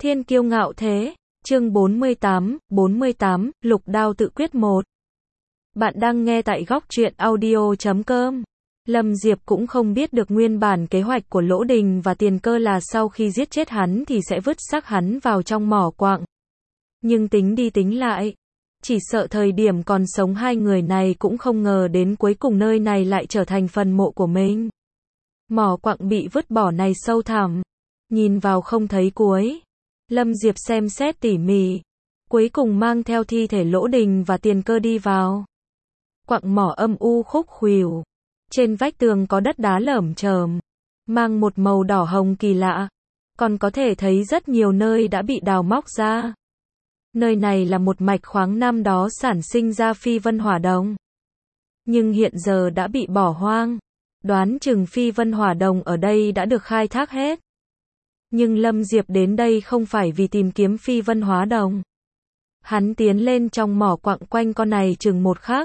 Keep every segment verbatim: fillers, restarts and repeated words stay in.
Thiên kiêu ngạo thế, chương bốn mươi tám, bốn mươi tám, lục đao tự quyết một. Bạn đang nghe tại góc truyện audio chấm com. Lâm Diệp cũng không biết được nguyên bản kế hoạch của Lỗ Đình và Tiền Cơ là sau khi giết chết hắn thì sẽ vứt xác hắn vào trong mỏ quặng. Nhưng tính đi tính lại, chỉ sợ thời điểm còn sống hai người này cũng không ngờ đến cuối cùng nơi này lại trở thành phần mộ của mình. Mỏ quặng bị vứt bỏ này sâu thẳm, nhìn vào không thấy cuối. Lâm Diệp xem xét tỉ mỉ, cuối cùng mang theo thi thể Lỗ Đình và Tiền Cơ đi vào. Quặng mỏ âm u khúc khuỷu, trên vách tường có đất đá lởm chởm, mang một màu đỏ hồng kỳ lạ, còn có thể thấy rất nhiều nơi đã bị đào móc ra. Nơi này là một mạch khoáng năm đó sản sinh ra phi vân hỏa đồng, nhưng hiện giờ đã bị bỏ hoang, đoán chừng phi vân hỏa đồng ở đây đã được khai thác hết. Nhưng Lâm Diệp đến đây không phải vì tìm kiếm phi vân hóa đồng. Hắn tiến lên trong mỏ quặng quanh con này chừng một khắc,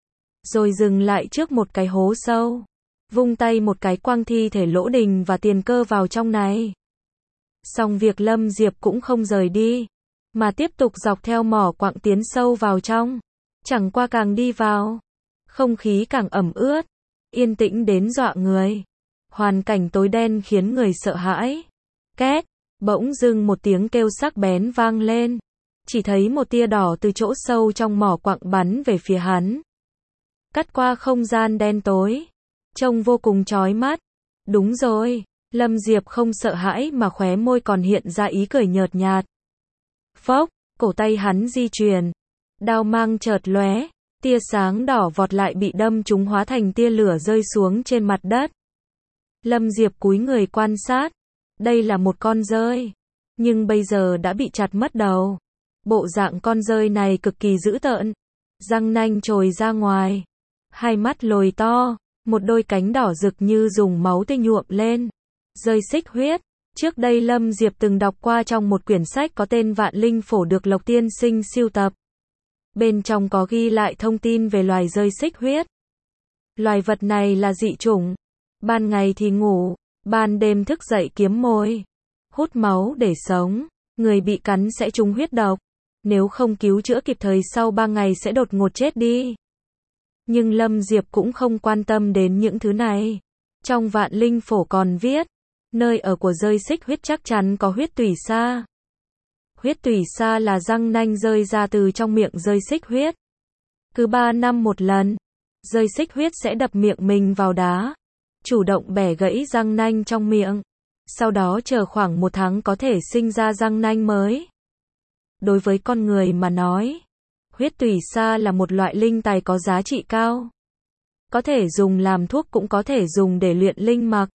rồi dừng lại trước một cái hố sâu, vung tay một cái quăng thi thể Lỗ Đình và Tiền Cơ vào trong này. Xong việc Lâm Diệp cũng không rời đi, mà tiếp tục dọc theo mỏ quặng tiến sâu vào trong. Chẳng qua càng đi vào, không khí càng ẩm ướt, yên tĩnh đến dọa người. Hoàn cảnh tối đen khiến người sợ hãi. Két, bỗng dưng một tiếng kêu sắc bén vang lên. Chỉ thấy một tia đỏ từ chỗ sâu trong mỏ quặng bắn về phía hắn, cắt qua không gian đen tối, trông vô cùng chói mắt. Đúng rồi, Lâm Diệp không sợ hãi mà khóe môi còn hiện ra ý cười nhợt nhạt. Phốc, cổ tay hắn di chuyển, đao mang chợt lóe, tia sáng đỏ vọt lại bị đâm trúng hóa thành tia lửa rơi xuống trên mặt đất. Lâm Diệp cúi người quan sát, đây là một con dơi, nhưng bây giờ đã bị chặt mất đầu. Bộ dạng con dơi này cực kỳ dữ tợn, răng nanh trồi ra ngoài, hai mắt lồi to, một đôi cánh đỏ rực như dùng máu tươi nhuộm lên. Dơi xích huyết, trước đây Lâm Diệp từng đọc qua trong một quyển sách có tên Vạn Linh Phổ được Lộc Tiên Sinh sưu tập. Bên trong có ghi lại thông tin về loài dơi xích huyết. Loài vật này là dị chủng, ban ngày thì ngủ, ban đêm thức dậy kiếm mồi, hút máu để sống. Người bị cắn sẽ trúng huyết độc, nếu không cứu chữa kịp thời sau ba ngày sẽ đột ngột chết đi. Nhưng Lâm Diệp cũng không quan tâm đến những thứ này. Trong Vạn Linh Phổ còn viết, nơi ở của dơi xích huyết chắc chắn có huyết tủy sa. Huyết tủy sa là răng nanh rơi ra từ trong miệng dơi xích huyết. Cứ ba năm một lần, dơi xích huyết sẽ đập miệng mình vào đá, chủ động bẻ gãy răng nanh trong miệng. Sau đó chờ khoảng một tháng có thể sinh ra răng nanh mới. Đối với con người mà nói, huyết tủy sa là một loại linh tài có giá trị cao. Có thể dùng làm thuốc cũng có thể dùng để luyện linh mạch.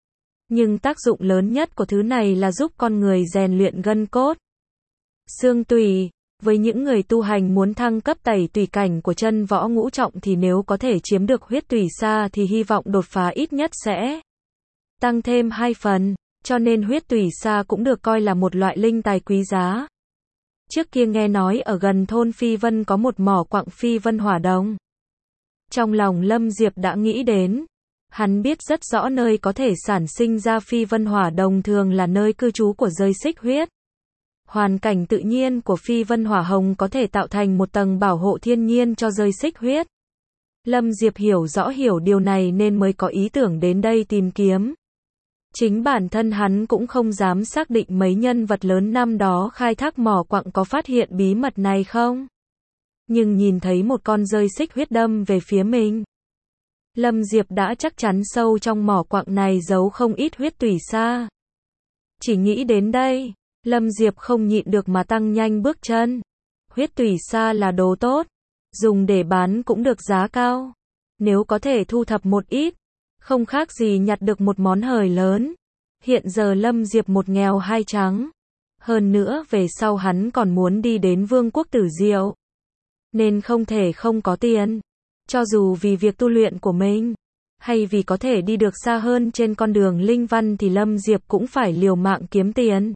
Nhưng tác dụng lớn nhất của thứ này là giúp con người rèn luyện gân cốt, xương tủy. Với những người tu hành muốn thăng cấp tẩy tùy cảnh của chân võ ngũ trọng thì nếu có thể chiếm được huyết tủy sa thì hy vọng đột phá ít nhất sẽ tăng thêm hai phần. Cho nên huyết tủy sa cũng được coi là một loại linh tài quý giá. Trước kia nghe nói ở gần thôn Phi Vân có một mỏ quặng phi vân hỏa đồng. Trong lòng Lâm Diệp đã nghĩ đến, hắn biết rất rõ nơi có thể sản sinh ra phi vân hỏa đồng thường là nơi cư trú của dơi xích huyết. Hoàn cảnh tự nhiên của phi vân hỏa hồng có thể tạo thành một tầng bảo hộ thiên nhiên cho dơi xích huyết. Lâm Diệp hiểu rõ hiểu điều này nên mới có ý tưởng đến đây tìm kiếm. Chính bản thân hắn cũng không dám xác định mấy nhân vật lớn năm đó khai thác mỏ quặng có phát hiện bí mật này không. Nhưng nhìn thấy một con dơi xích huyết đâm về phía mình, Lâm Diệp đã chắc chắn sâu trong mỏ quặng này giấu không ít huyết tủy sa. Chỉ nghĩ đến đây, Lâm Diệp không nhịn được mà tăng nhanh bước chân. Huyết tủy sa là đồ tốt, dùng để bán cũng được giá cao. Nếu có thể thu thập một ít, không khác gì nhặt được một món hời lớn. Hiện giờ Lâm Diệp một nghèo hai trắng. Hơn nữa về sau hắn còn muốn đi đến Vương quốc Tử Diệu, nên không thể không có tiền. Cho dù vì việc tu luyện của mình, hay vì có thể đi được xa hơn trên con đường linh văn thì Lâm Diệp cũng phải liều mạng kiếm tiền.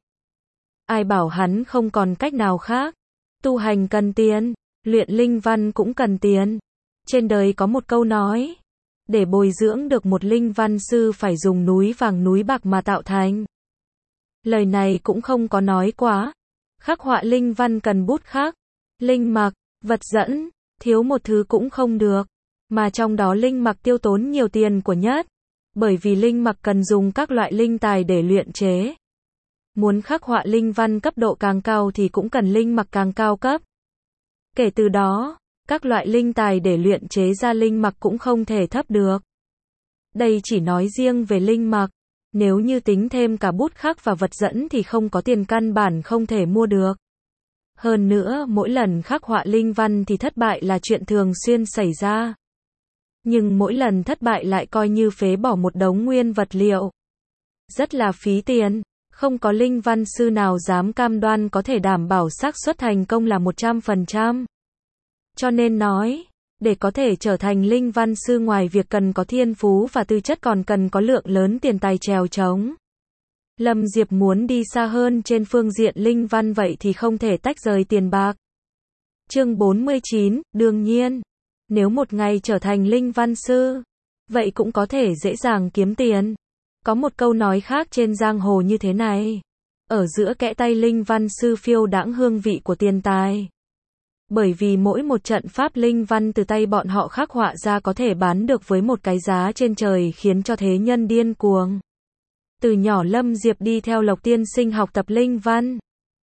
Ai bảo hắn không còn cách nào khác. Tu hành cần tiền, luyện linh văn cũng cần tiền. Trên đời có một câu nói, để bồi dưỡng được một linh văn sư phải dùng núi vàng núi bạc mà tạo thành. Lời này cũng không có nói quá. Khắc họa linh văn cần bút khắc, linh mặc, vật dẫn, thiếu một thứ cũng không được. Mà trong đó linh mặc tiêu tốn nhiều tiền của nhất. Bởi vì linh mặc cần dùng các loại linh tài để luyện chế. Muốn khắc họa linh văn cấp độ càng cao thì cũng cần linh mặc càng cao cấp. Kể từ đó, các loại linh tài để luyện chế ra linh mặc cũng không thể thấp được. Đây chỉ nói riêng về linh mặc. Nếu như tính thêm cả bút khắc và vật dẫn thì không có tiền căn bản không thể mua được. Hơn nữa, mỗi lần khắc họa linh văn thì thất bại là chuyện thường xuyên xảy ra. Nhưng mỗi lần thất bại lại coi như phế bỏ một đống nguyên vật liệu. Rất là phí tiền. Không có linh văn sư nào dám cam đoan có thể đảm bảo xác suất thành công là một trăm phần trăm. Cho nên nói, để có thể trở thành linh văn sư ngoài việc cần có thiên phú và tư chất còn cần có lượng lớn tiền tài trèo trống. Lâm Diệp muốn đi xa hơn trên phương diện linh văn vậy thì không thể tách rời tiền bạc. Chương bốn mươi chín, đương nhiên, nếu một ngày trở thành linh văn sư, vậy cũng có thể dễ dàng kiếm tiền. Có một câu nói khác trên giang hồ như thế này, ở giữa kẽ tay linh văn sư phiêu đãng hương vị của tiền tài. Bởi vì mỗi một trận pháp linh văn từ tay bọn họ khắc họa ra có thể bán được với một cái giá trên trời khiến cho thế nhân điên cuồng. Từ nhỏ Lâm Diệp đi theo Lộc Tiên Sinh học tập linh văn.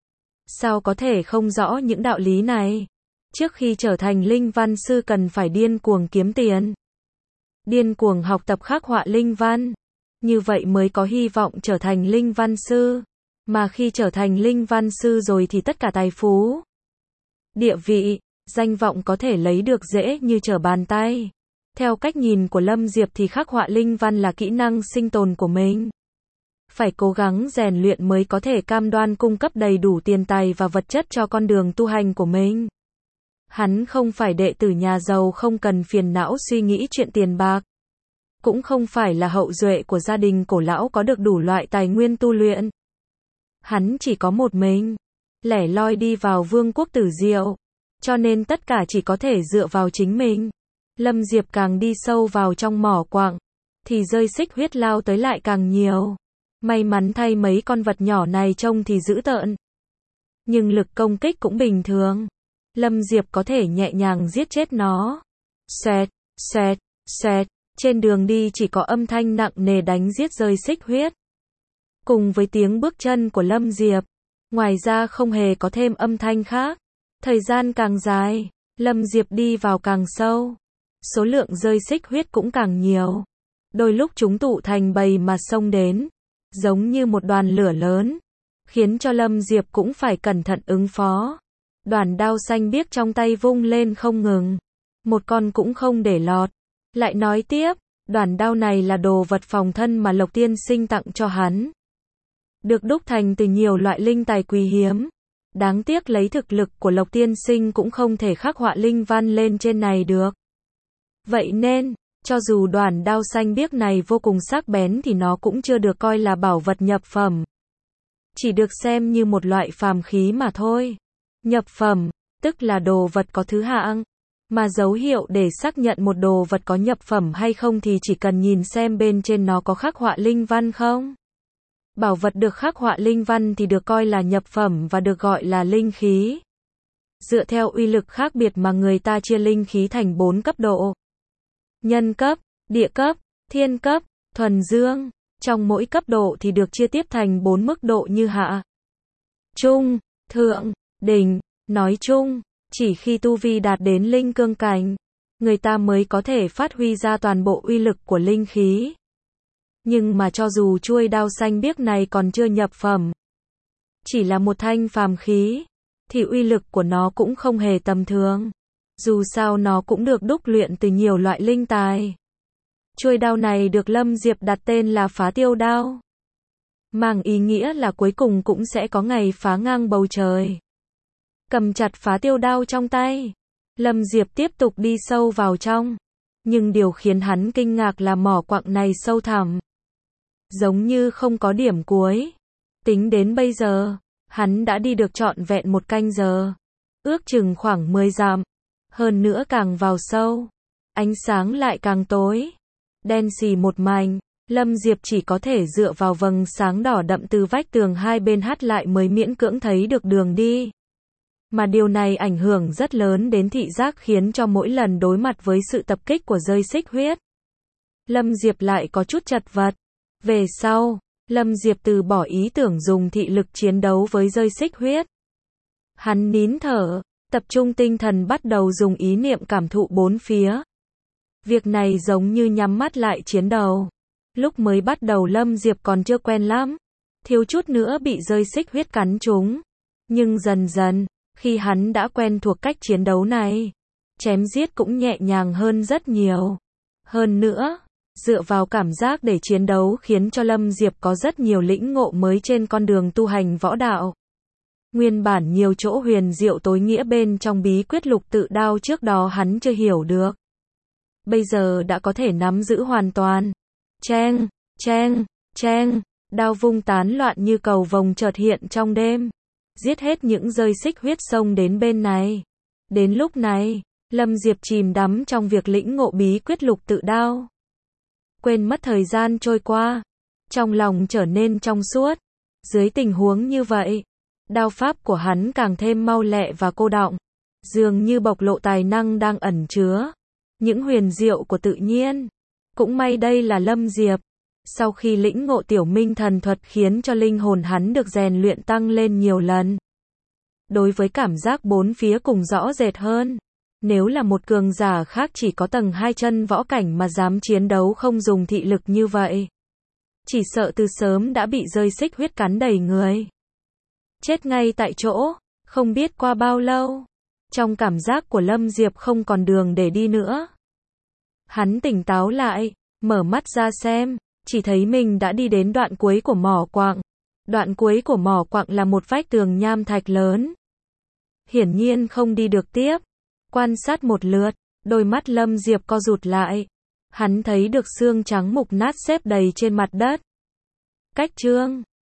Sao có thể không rõ những đạo lý này? Trước khi trở thành linh văn sư cần phải điên cuồng kiếm tiền. Điên cuồng học tập khắc họa linh văn. Như vậy mới có hy vọng trở thành linh văn sư. Mà khi trở thành linh văn sư rồi thì tất cả tài phú, địa vị, danh vọng có thể lấy được dễ như trở bàn tay. Theo cách nhìn của Lâm Diệp thì khắc họa linh văn là kỹ năng sinh tồn của mình. Phải cố gắng rèn luyện mới có thể cam đoan cung cấp đầy đủ tiền tài và vật chất cho con đường tu hành của mình. Hắn không phải đệ tử nhà giàu không cần phiền não suy nghĩ chuyện tiền bạc. Cũng không phải là hậu duệ của gia đình cổ lão có được đủ loại tài nguyên tu luyện. Hắn chỉ có một mình, lẻ loi đi vào vương quốc Tử Diệu, cho nên tất cả chỉ có thể dựa vào chính mình. Lâm Diệp càng đi sâu vào trong mỏ quặng, thì rơi xích huyết lao tới lại càng nhiều. May mắn thay mấy con vật nhỏ này trông thì dữ tợn, nhưng lực công kích cũng bình thường. Lâm Diệp có thể nhẹ nhàng giết chết nó. Xoẹt, xoẹt, xoẹt, trên đường đi chỉ có âm thanh nặng nề đánh giết rơi xích huyết. Cùng với tiếng bước chân của Lâm Diệp, ngoài ra không hề có thêm âm thanh khác. Thời gian càng dài, Lâm Diệp đi vào càng sâu. Số lượng rơi xích huyết cũng càng nhiều. Đôi lúc chúng tụ thành bầy mà xông đến, giống như một đoàn lửa lớn, khiến cho Lâm Diệp cũng phải cẩn thận ứng phó. Đoàn đao xanh biếc trong tay vung lên không ngừng, một con cũng không để lọt. Lại nói tiếp, đoàn đao này là đồ vật phòng thân mà Lộc Tiên Sinh tặng cho hắn. Được đúc thành từ nhiều loại linh tài quý hiếm. Đáng tiếc lấy thực lực của Lộc Tiên Sinh cũng không thể khắc họa linh văn lên trên này được. Vậy nên, cho dù đoàn đao xanh biếc này vô cùng sắc bén thì nó cũng chưa được coi là bảo vật nhập phẩm. Chỉ được xem như một loại phàm khí mà thôi. Nhập phẩm, tức là đồ vật có thứ hạng. Mà dấu hiệu để xác nhận một đồ vật có nhập phẩm hay không thì chỉ cần nhìn xem bên trên nó có khắc họa linh văn không. Bảo vật được khắc họa linh văn thì được coi là nhập phẩm và được gọi là linh khí. Dựa theo uy lực khác biệt mà người ta chia linh khí thành bốn cấp độ. Nhân cấp, địa cấp, thiên cấp, thuần dương. Trong mỗi cấp độ thì được chia tiếp thành bốn mức độ như hạ, trung, thượng, đỉnh. Nói chung, chỉ khi tu vi đạt đến linh cương cảnh, người ta mới có thể phát huy ra toàn bộ uy lực của linh khí. Nhưng mà cho dù chuôi đao xanh biếc này còn chưa nhập phẩm, chỉ là một thanh phàm khí, thì uy lực của nó cũng không hề tầm thường. Dù sao nó cũng được đúc luyện từ nhiều loại linh tài. Chuôi đao này được Lâm Diệp đặt tên là Phá Tiêu Đao, mang ý nghĩa là cuối cùng cũng sẽ có ngày phá ngang bầu trời. Cầm chặt phá tiêu đao trong tay, Lâm Diệp tiếp tục đi sâu vào trong. Nhưng điều khiến hắn kinh ngạc là mỏ quặng này sâu thẳm, giống như không có điểm cuối. Tính đến bây giờ, hắn đã đi được trọn vẹn một canh giờ, ước chừng khoảng mười dặm. Hơn nữa càng vào sâu, ánh sáng lại càng tối, đen xì một mảnh. Lâm Diệp chỉ có thể dựa vào vầng sáng đỏ đậm từ vách tường hai bên hắt lại mới miễn cưỡng thấy được đường đi. Mà điều này ảnh hưởng rất lớn đến thị giác khiến cho mỗi lần đối mặt với sự tập kích của dây xích huyết, Lâm Diệp lại có chút chật vật. Về sau, Lâm Diệp từ bỏ ý tưởng dùng thị lực chiến đấu với dây xích huyết. Hắn nín thở, tập trung tinh thần bắt đầu dùng ý niệm cảm thụ bốn phía. Việc này giống như nhắm mắt lại chiến đấu. Lúc mới bắt đầu Lâm Diệp còn chưa quen lắm, thiếu chút nữa bị dây xích huyết cắn trúng. Nhưng dần dần, khi hắn đã quen thuộc cách chiến đấu này, chém giết cũng nhẹ nhàng hơn rất nhiều. Hơn nữa, dựa vào cảm giác để chiến đấu khiến cho Lâm Diệp có rất nhiều lĩnh ngộ mới trên con đường tu hành võ đạo. Nguyên bản nhiều chỗ huyền diệu tối nghĩa bên trong bí quyết lục tự đao trước đó hắn chưa hiểu được, bây giờ đã có thể nắm giữ hoàn toàn. Cheng, cheng, cheng, đao vung tán loạn như cầu vồng chợt hiện trong đêm, giết hết những dây xích huyết xông đến bên này. Đến lúc này, Lâm Diệp chìm đắm trong việc lĩnh ngộ bí quyết lục tự đao, quên mất thời gian trôi qua, trong lòng trở nên trong suốt. Dưới tình huống như vậy, đao pháp của hắn càng thêm mau lẹ và cô đọng, dường như bộc lộ tài năng đang ẩn chứa những huyền diệu của tự nhiên. Cũng may đây là Lâm Diệp, sau khi lĩnh ngộ tiểu minh thần thuật khiến cho linh hồn hắn được rèn luyện tăng lên nhiều lần. Đối với cảm giác bốn phía cùng rõ rệt hơn. Nếu là một cường giả khác chỉ có tầng hai chân võ cảnh mà dám chiến đấu không dùng thị lực như vậy, chỉ sợ từ sớm đã bị dây xích huyết cắn đầy người, chết ngay tại chỗ. Không biết qua bao lâu, trong cảm giác của Lâm Diệp không còn đường để đi nữa. Hắn tỉnh táo lại, mở mắt ra xem, chỉ thấy mình đã đi đến đoạn cuối của mỏ quặng. Đoạn cuối của mỏ quặng là một vách tường nham thạch lớn. Hiển nhiên không đi được tiếp. Quan sát một lượt, đôi mắt Lâm Diệp co rụt lại. Hắn thấy được xương trắng mục nát xếp đầy trên mặt đất. Cách chương